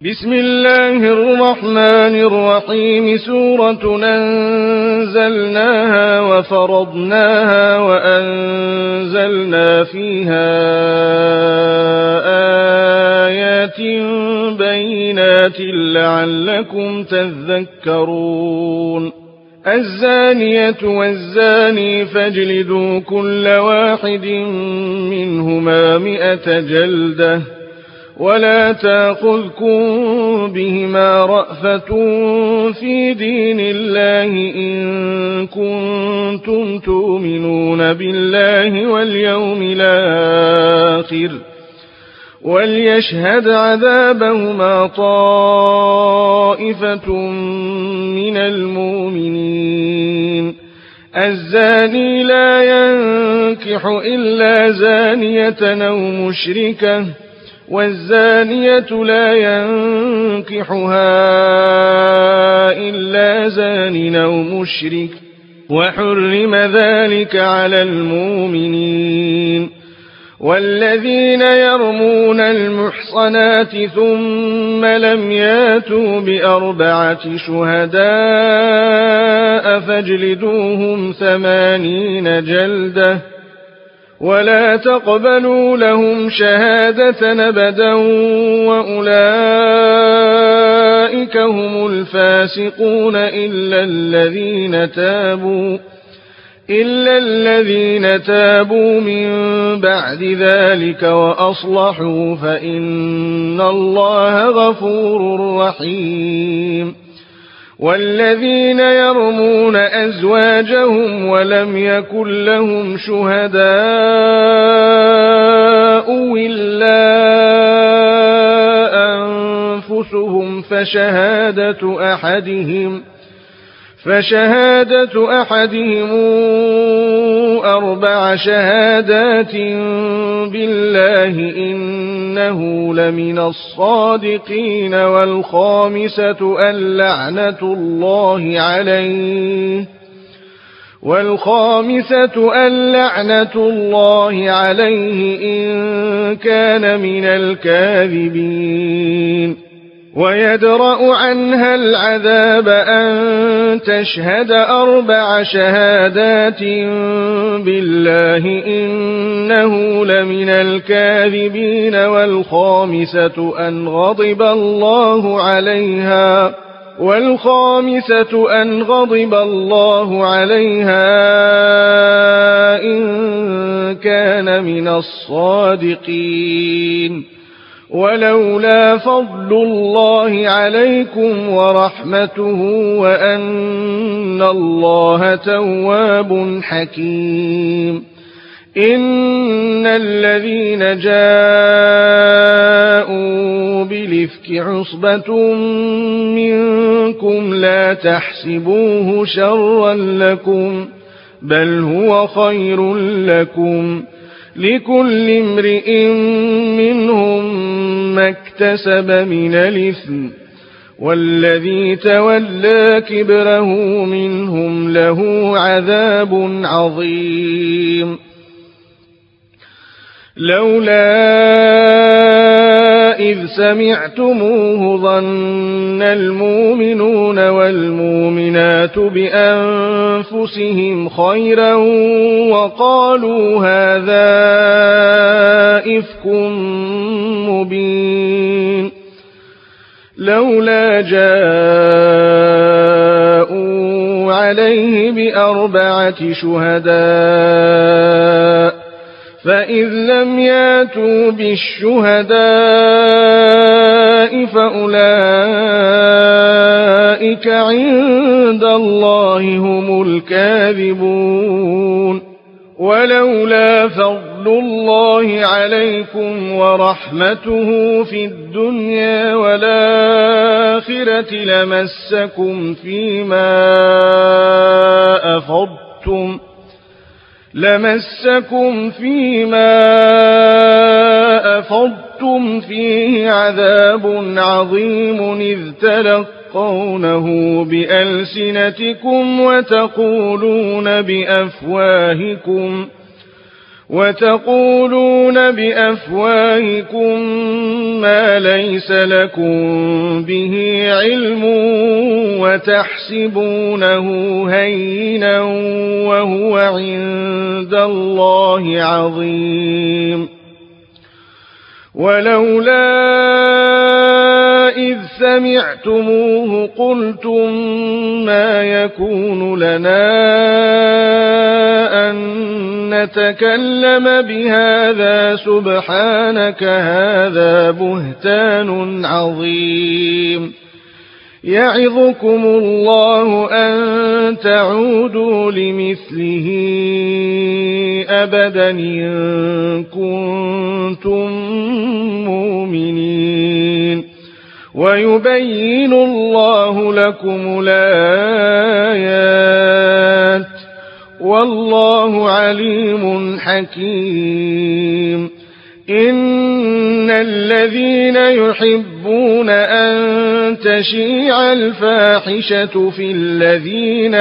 بسم الله الرحمن الرحيم. سورة أنزلناها وفرضناها وأنزلنا فيها آيات بينات لعلكم تذكرون. الزانية والزاني فاجلدوا كل واحد منهما 100 جلدة ولا تأخذكم بهما رأفة في دين الله إن كنتم تؤمنون بالله واليوم الآخر وليشهد عذابهما طائفة من المؤمنين. الزاني لا ينكح إلا زانية أو مشركة والزانية لا ينكحها إلا زان أو مشرك وحرم ذلك على المؤمنين. والذين يرمون المحصنات ثم لم ياتوا ب4 شهداء فاجلدوهم 80 جلدة ولا تقبلوا لهم شهادة أبدا وأولئك هم الفاسقون إلا الذين تابوا من بعد ذلك وأصلحوا فإن الله غفور رحيم. والذين يرمون أزواجهم ولم يكن لهم شهداء إلا أنفسهم فشهادة أحدهم 4 شهادات بالله إنه لمن الصادقين. والخامسة أن لعنة الله عليه إن كان من الكاذبين. ويدرأ عنها العذاب أن تشهد 4 شهادات بالله إنه لمن الكاذبين. والخامسة أن غضب الله عليها إن كان من الصادقين. ولولا فضل الله عليكم ورحمته وأن الله تواب حكيم. إن الذين جاءوا بالإفك عصبة منكم لا تحسبوه شرا لكم بل هو خير لكم. لكل امرئ منهم ما اكتسب من الإثم والذي تولى كبره منهم له عذاب عظيم. لولا إذ سمعتموه ظن المؤمنون والمؤمنات بأنفسهم خيرا وقالوا هذا إفك مبين. لولا جاءوا عليه ب4 شهداء فإذ لم ياتوا بالشهداء فأولئك عند الله هم الكاذبون. ولولا فضل الله عليكم ورحمته في الدنيا والآخرة لمسكم فيما أفضتم فيه عذاب عظيم إذ تلقونه بألسنتكم وتقولون بأفواهكم ما ليس لكم به علم وتحسبونه هينا وهو عند الله عظيم ولولا إذ سمعتموه قلتم ما يكون لنا أن نتكلم بهذا سبحانك هذا بهتان عظيم يعظكم الله أن تعودوا لمثله أبدا إن كنتم مؤمنين ويبين الله لكم الآيات والله عليم حكيم إن الذين يحبون أن تشيع الفاحشة في الذين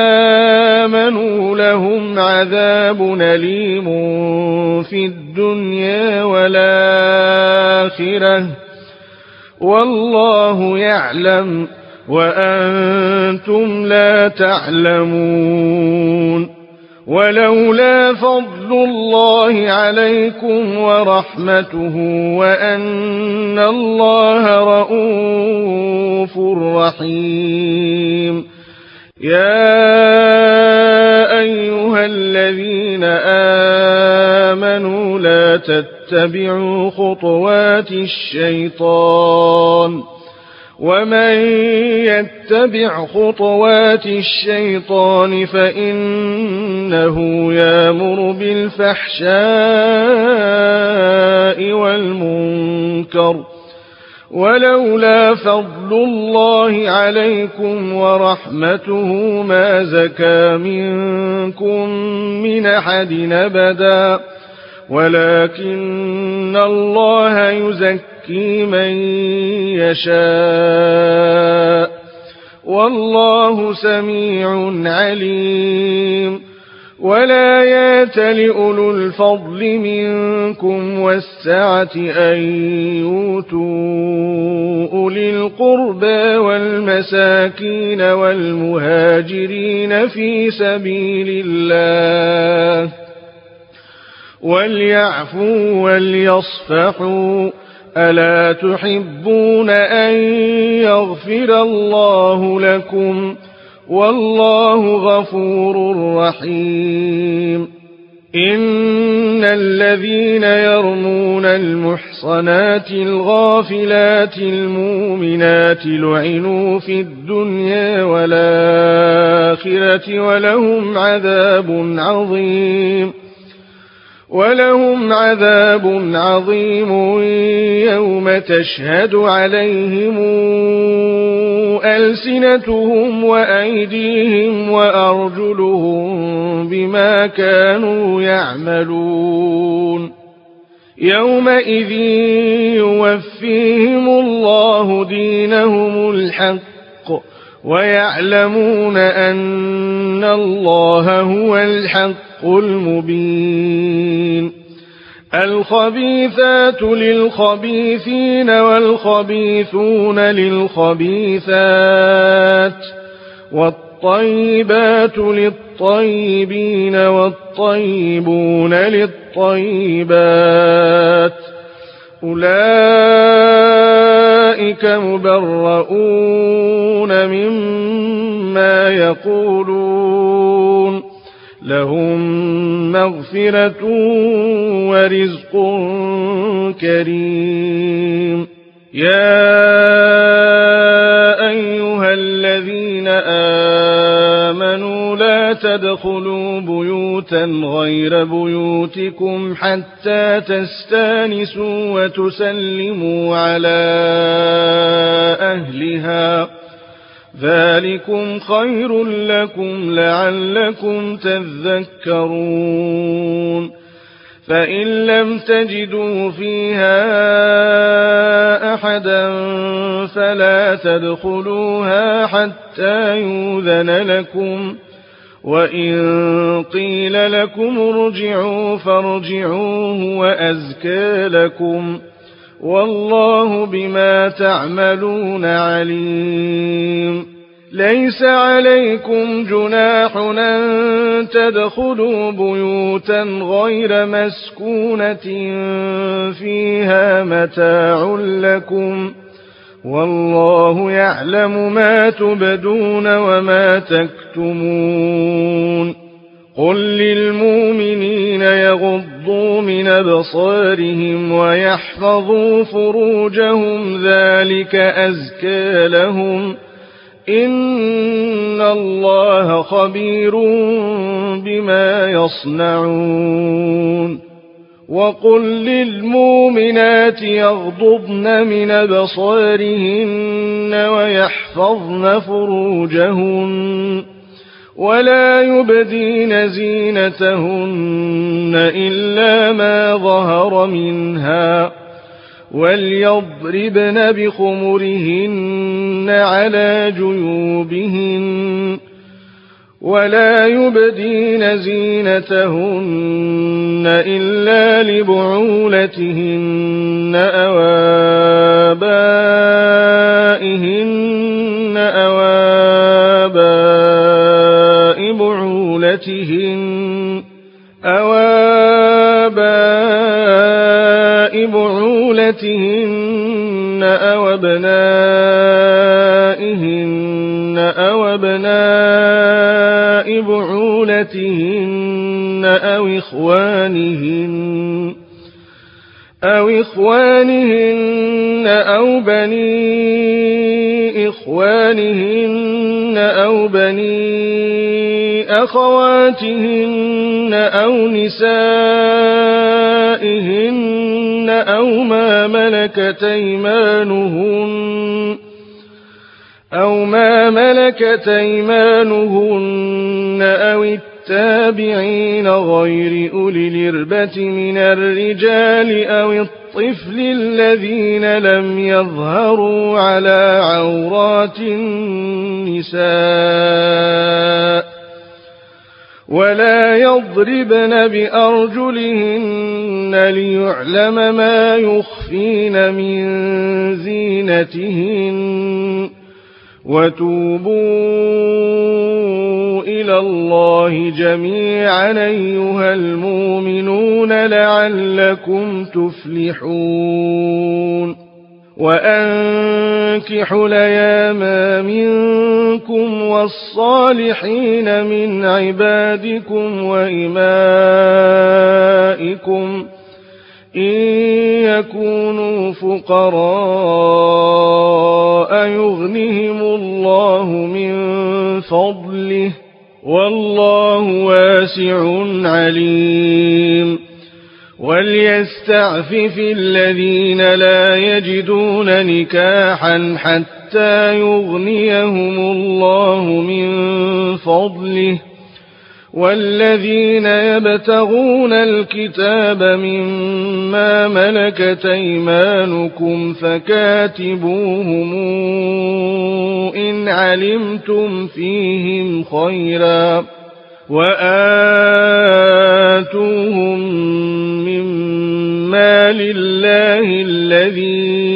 آمنوا لهم عذاب أليم في الدنيا والآخرة والله يعلم وأنتم لا تعلمون ولولا فضل الله عليكم ورحمته وأن الله رؤوف رحيم يا أيها الذين آمنوا لا تتبعوا خطوات الشيطان ومن يتبع خطوات الشيطان فإنه يأمر بالفحشاء والمنكر ولولا فضل الله عليكم ورحمته ما زكى منكم من أحد أبدا ولكن الله يزكي من يشاء والله سميع عليم ولا يأتل أولو الفضل منكم والسعة أن يؤتوا أولي القربى والمساكين والمهاجرين في سبيل الله وليعفوا وليصفحوا ألا تحبون أن يغفر الله لكم والله غفور رحيم إن الذين يرمون المحصنات الغافلات المؤمنات لعنوا في الدنيا والآخرة ولهم عذاب عظيم يوم تشهد عليهم ألسنتهم وأيديهم وأرجلهم بما كانوا يعملون يومئذ يوفيهم الله دينهم الحق ويعلمون أن الله هو الحق المبين الخبيثات للخبيثين والخبيثون للخبيثات والطيبات للطيبين والطيبون للطيبات أولئك مبرؤون مما يقولون لهم مغفرة ورزق كريم يا أيها الذين آمنوا لا تدخلوا بيوتا غير بيوتكم حتى تستانسوا وتسلموا على أهلها ذلكم خير لكم لعلكم تذكرون فإن لم تجدوا فيها أحدا فلا تدخلوها حتى يؤذن لكم وإن قيل لكم ارجعوا فارجعوا هو أزكى لكم والله بما تعملون عليم ليس عليكم جناح أن تدخلوا بيوتا غير مسكونة فيها متاع لكم والله يعلم ما تبدون وما تكتمون قل للمؤمنين يغضوا من أبصارهم ويحفظوا فروجهم ذلك أزكى لهم إن الله خبير بما يصنعون وقل للمؤمنات يغضضن من أبصارهن ويحفظن فروجهن ولا يبدين زينتهن إلا ما ظهر منها وليضربن بخمرهن على جيوبهن ولا يبدين زينتهن إلا لبعولتهن أو آبائهن أو آباء بعولتهن أو آباء بعولتهن أو أبنائهن أو أبناء بعولتهن أو إخوانهن أو بني إخوانهن أو بني أخواتهن أو نسائهن أو ما ملكت أيمانهن أو التابعين غير أولي الإربة من الرجال أو الطفل الذين لم يظهروا على عورات النساء ولا يضربن بأرجلهن ليعلم ما يخفين من زينتهن وتوبوا إلى الله جميعا أيها المؤمنون لعلكم تفلحون وأنكحوا الأيام منكم والصالحين من عبادكم وإمائكم إن يكونوا فقراء يغنهم الله من فضله والله واسع عليم وليستعفف الذين لا يجدون نكاحا حتى يغنيهم الله من فضله والذين يبتغون الكتاب مما ملكت أيمانكم فكاتبوهم إن علمتم فيهم خيرا وآتوهم مما لله الذي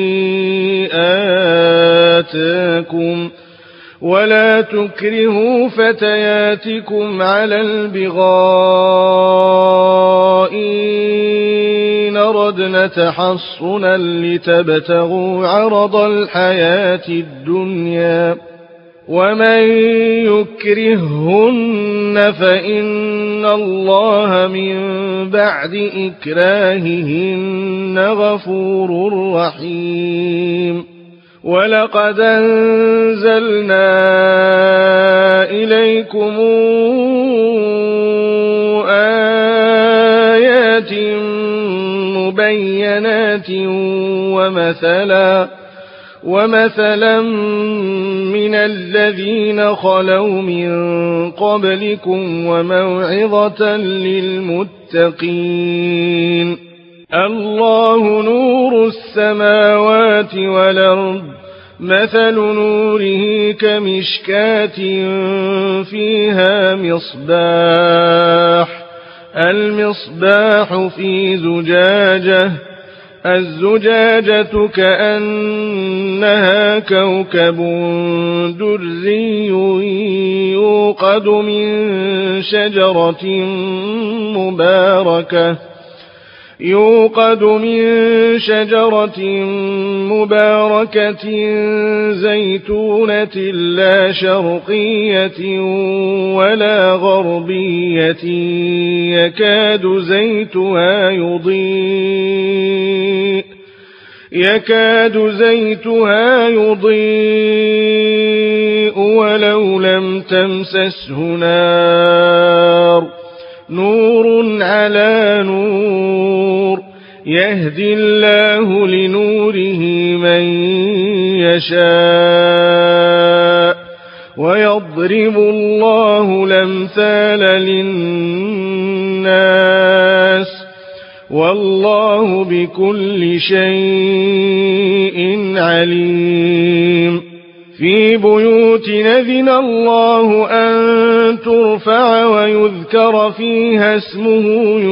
آتاكم ولا تكرهوا فتياتكم على البغاء إن أردنا تحصنا لتبتغوا عرض الحياة الدنيا ومن يكرههن فإن الله من بعد إكراههن غفور رحيم ولقد أنزلنا إليكم آيات مبينات ومثلا من الذين خلوا من قبلكم وموعظة للمتقين الله نور السماوات والأرض مثل نوره كمشكاة فيها مصباح، المصباح في زجاجة، الزجاجة كأنها كوكب دري يوقد من شجرة مباركة زيتونة لا شرقية ولا غربية يكاد زيتها يضيء ولو لم تمسسه نار، نور على نور، يهدي الله لنوره من يشاء ويضرب الله الأمثال للناس والله بكل شيء عليم. في بيوت أذن الله أن ترفع ويذكر فيها اسمه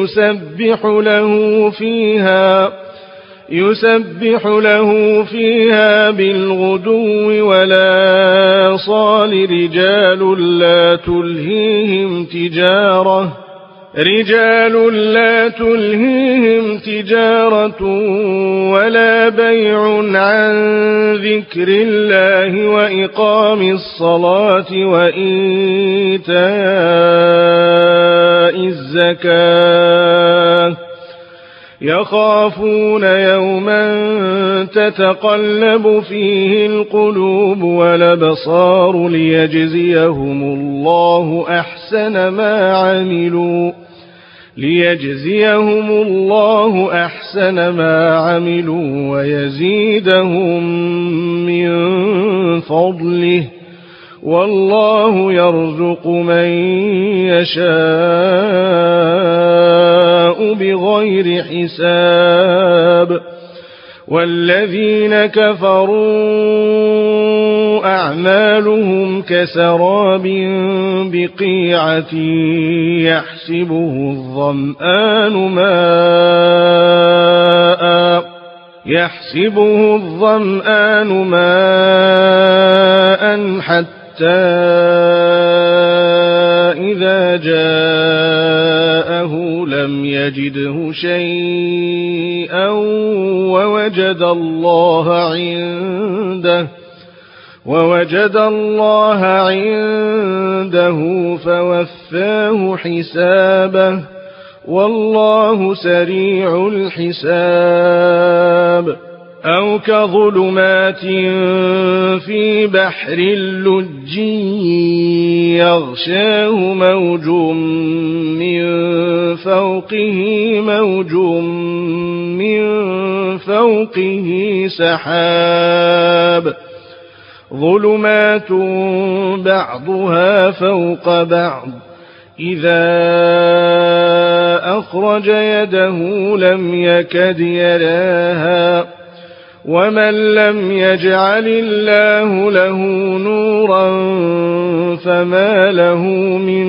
يسبح له فيها بالغدو والآصال رجال لا تلهيهم تجارة ولا بيع عن ذكر الله وإقام الصلاة وإيتاء الزكاة يخافون يوما تتقلب فيه القلوب والأبصار ليجزيهم الله أحسن ما عملوا ويزيدهم من فضله والله يرزق من يشاء بغير حساب. والذين كفروا أعمالهم كسراب بقيعة يحسبه الظمآن ماء حتى إذا جاءه لم يجده شيئا ووجد الله عنده فوفاه حسابه والله سريع الحساب. أو كظلمات في بحر اللجي يغشاه موج من فوقه سحاب ظلمات بعضها فوق بعض إذا أخرج يده لم يكد يراها ومن لم يجعل الله له نورا فما له من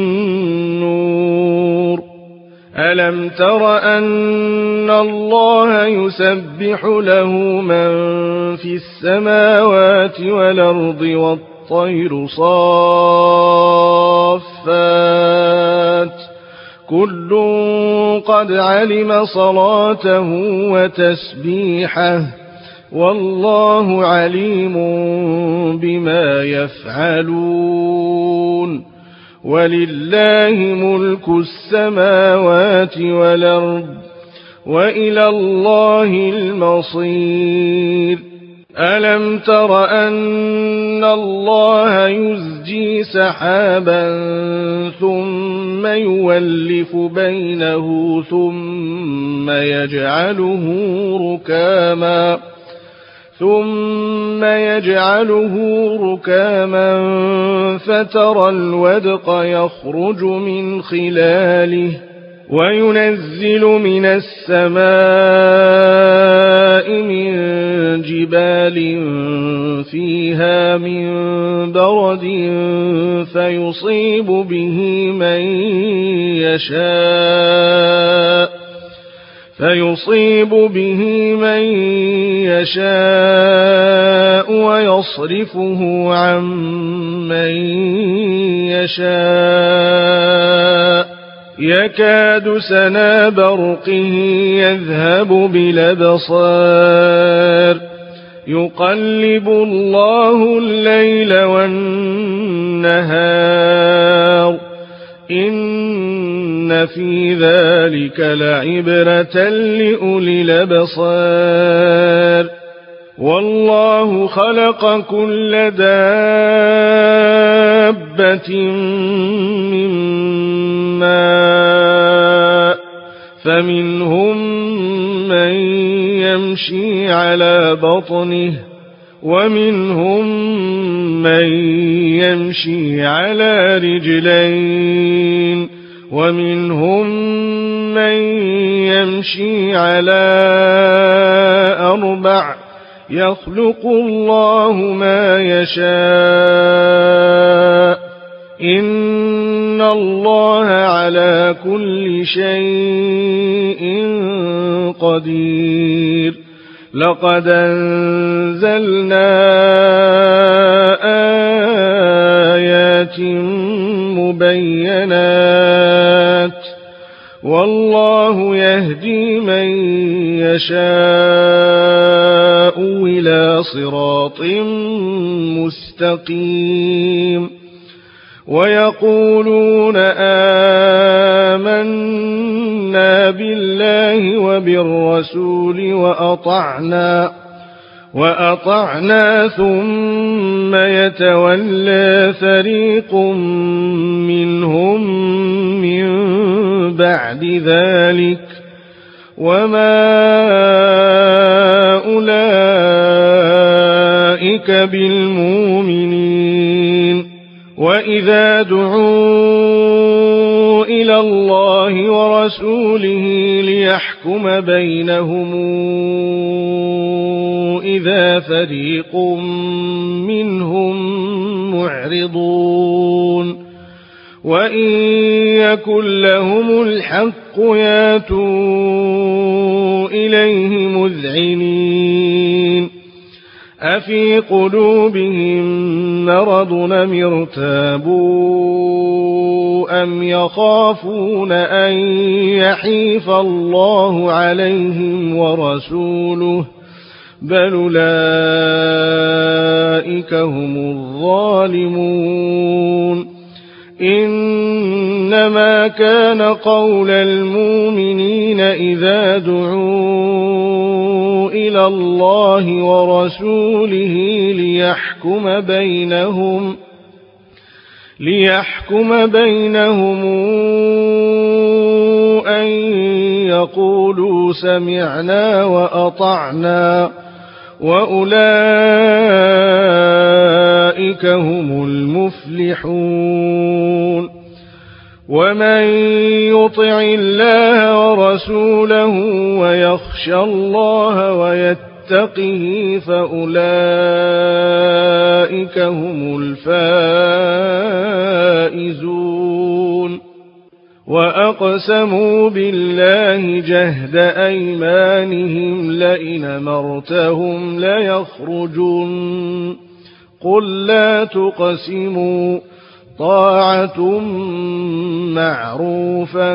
نور. ألم تر أن الله يسبح له من في السماوات والأرض والطير صافات كل قد علم صلاته وتسبيحه والله عليم بما يفعلون. ولله ملك السماوات والأرض وإلى الله المصير. ألم تر أن الله يزجي سحابا ثم يولف بينه ثم يجعله ركاما فترى الودق يخرج من خلاله وينزل من السماء من جبال فيها من برد فيصيب به من يشاء ويصرفه عن من يشاء يكاد سنا برقه يذهب بالأبصار يقلب الله الليل والنهار إن في ذلك لعبرة لأولي الأبصار والله خلق كل دابة من ماء فمنهم من يمشي على بطنه ومنهم من يمشي على رجلين ومنهم من يمشي على 4 يخلق الله ما يشاء إن الله على كل شيء قدير لقد أنزلنا آيات مبينات والله يهدي من يشاء إلى صراط مستقيم ويقولون آمنا بالله وبالرسول وأطعنا ثم يتولى فريق منهم من بعد ذلك وما أولئك بالمؤمنين وإذا دعوا إلى الله ورسوله ليحكم بينهم إذا فريق منهم معرضون وإن يكن لهم الحق ياتوا إليه مذعنين أفي قلوبهم مرض أم ارتابوا أم يخافون أن يحيف الله عليهم ورسوله بل أولئك هم الظالمون إنما كان قول المؤمنين إذا دعوا إلى الله ورسوله ليحكم بينهم أن يقولوا سمعنا وأطعنا وأولئك هم المفلحون ومن يطع الله ورسوله ويخشى الله ويتقه فأولئك هم الفائزون وأقسموا بالله جهد أيمانهم لئن أمرتهم ليخرجون قل لا تقسموا طاعة معروفة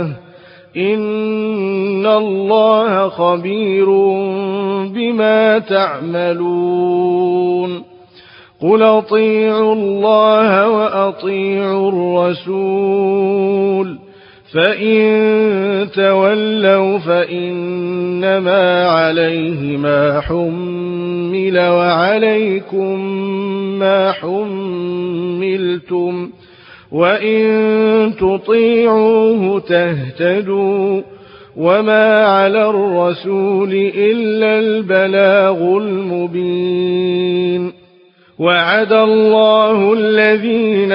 إن الله خبير بما تعملون قل أطيعوا الله وأطيعوا الرسول فإن تولوا فإنما عليه ما حمل وعليكم ما حملتم وإن تطيعوه تهتدوا وما على الرسول إلا البلاغ المبين وعد الله الذين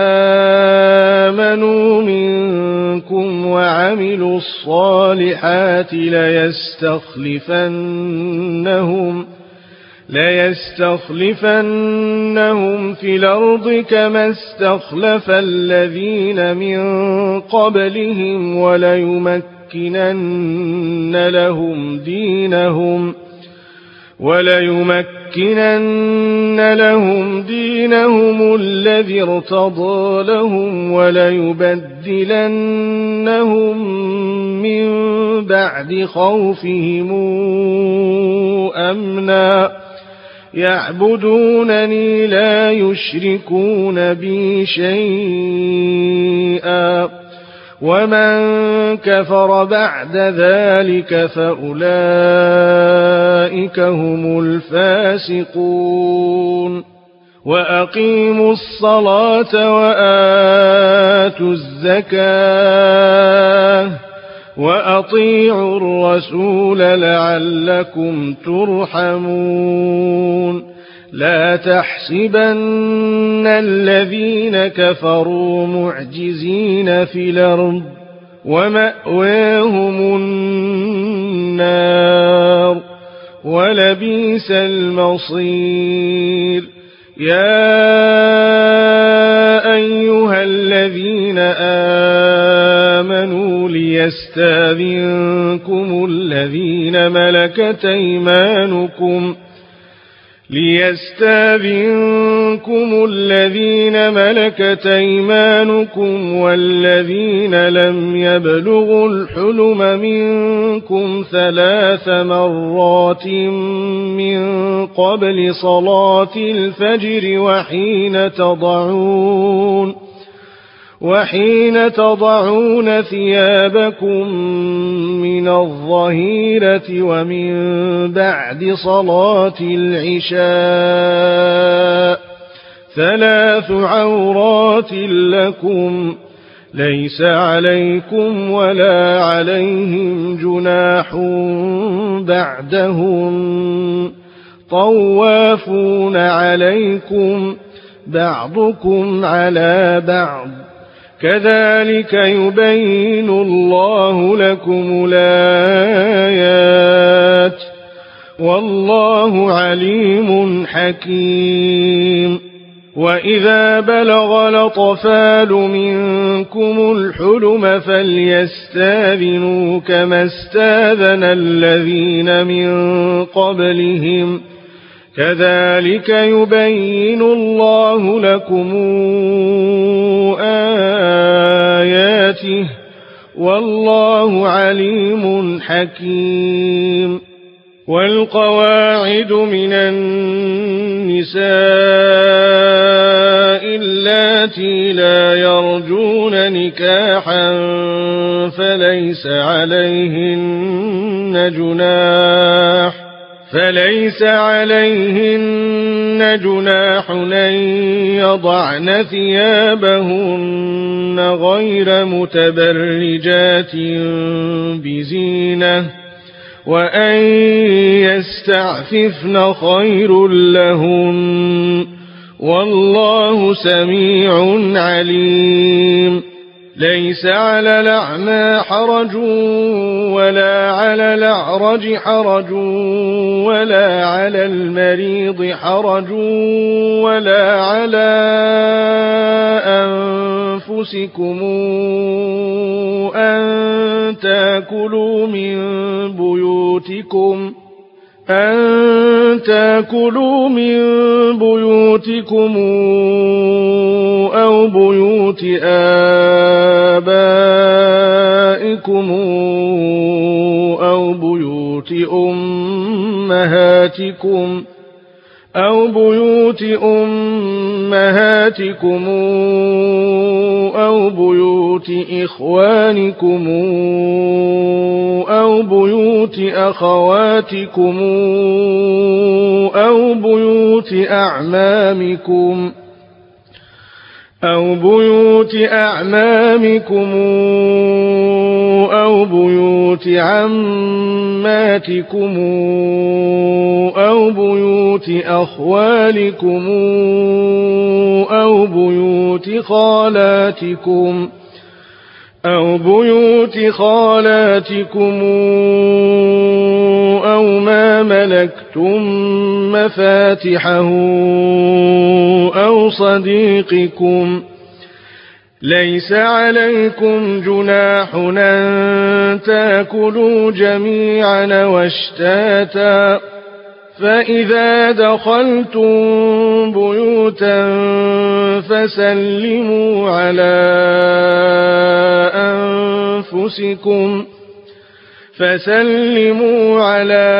آمنوا منكم وعملوا ليستخلفنهم في الأرض كما استخلف الذين من قبلهم وليمكنن لهم دينهم الذي ارتضى لهم وليبدلنهم من بعد خوفهم أمنا يعبدونني لا يشركون بي شيئا ومن كفر بعد ذلك فأولئك هم الفاسقون وأقيموا الصلاة وآتوا الزكاة وأطيعوا الرسول لعلكم ترحمون لا تحسبن الذين كفروا معجزين في الأرض ومأواهم النار ولبئس المصير يا أيها الذين آمنوا ليستأذنكم الذين ملكت أيمانكم والذين لم يبلغوا الحلم منكم 3 مرات من قبل صلاة الفجر وحين تضعون ثيابكم من الظهيرة ومن بعد صلاة العشاء 3 عورات لكم ليس عليكم ولا عليهم جناح بعدهم طوافون عليكم بعضكم على بعض كذلك يبين الله لكم الآيات والله عليم حكيم وإذا بلغ الأطفال منكم الحلم فليستأذنوا كما استأذن الذين من قبلهم كذلك يبين الله لكم آياته والله عليم حكيم والقواعد من النساء اللاتي لا يرجون نكاحا فليس عليهن جناح أن يضعن ثيابهن غير متبرجات بزينة وأن يستعففن خير لهن والله سميع عليم ليس على الأعمى حرج ولا على الأعرج حرج ولا على المريض حرج ولا على أنفسكم أن تأكلوا من بيوتكم أو بيوت آبائكم أو بيوت أمهاتكم أو بيوت إخوانكم أو بيوت أخواتكم أو بيوت أعمامكم أو بيوت عماتكم أو بيوت أخوالكم أو بيوت خالاتكم أو بيوت خالاتكم أو ما ملكتم مفاتحه أو صديقكم ليس عليكم جناح أن تأكلوا جميعا واشتاتا فإذا دخلتم بيوتا فسلموا على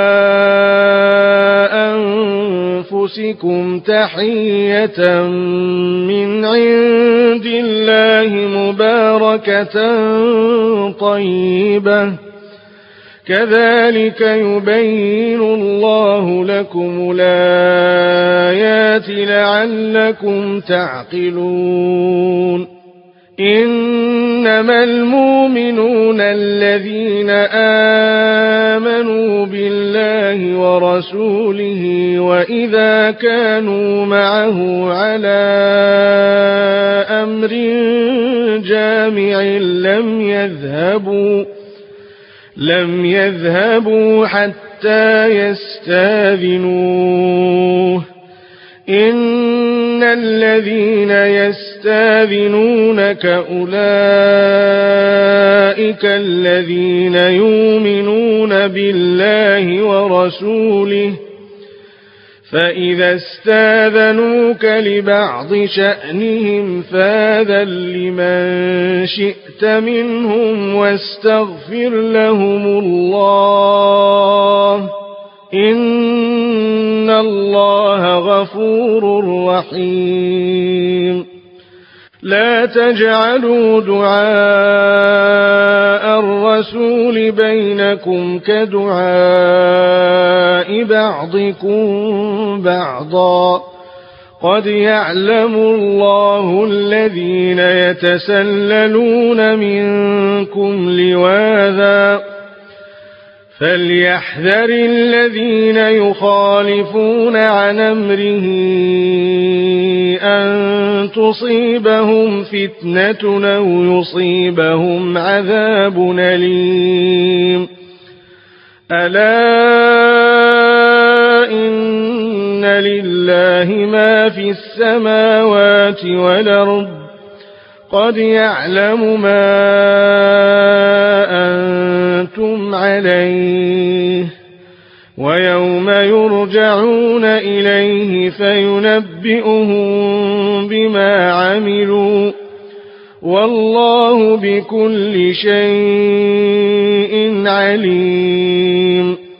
أنفسكم تحية من عند الله مباركة طيبة كذلك يبين الله لكم الآيات لعلكم تعقلون إنما المؤمنون الذين آمنوا بالله ورسوله وإذا كانوا معه على أمر جامع لم يذهبوا حتى يستاذنوه إن الذين يستاذنونك أولئك الذين يؤمنون بالله ورسوله فإذا استاذنوك لبعض شأنهم فاذن لمن شئت منهم واستغفر لهم الله إن الله غفور رحيم لا تجعلوا دعاء الرسول بينكم كدعاء بعضكم بعضا قد يعلم الله الذين يتسللون منكم لواذا فليحذر الذين يخالفون عن أمره أن تصيبهم فتنة أو يصيبهم عذاب أليم ألا إن لله ما في السماوات والأرض قد يعلم ما أنتم عليه ويوم يرجعون إليه فينبئهم بما عملوا والله بكل شيء عليم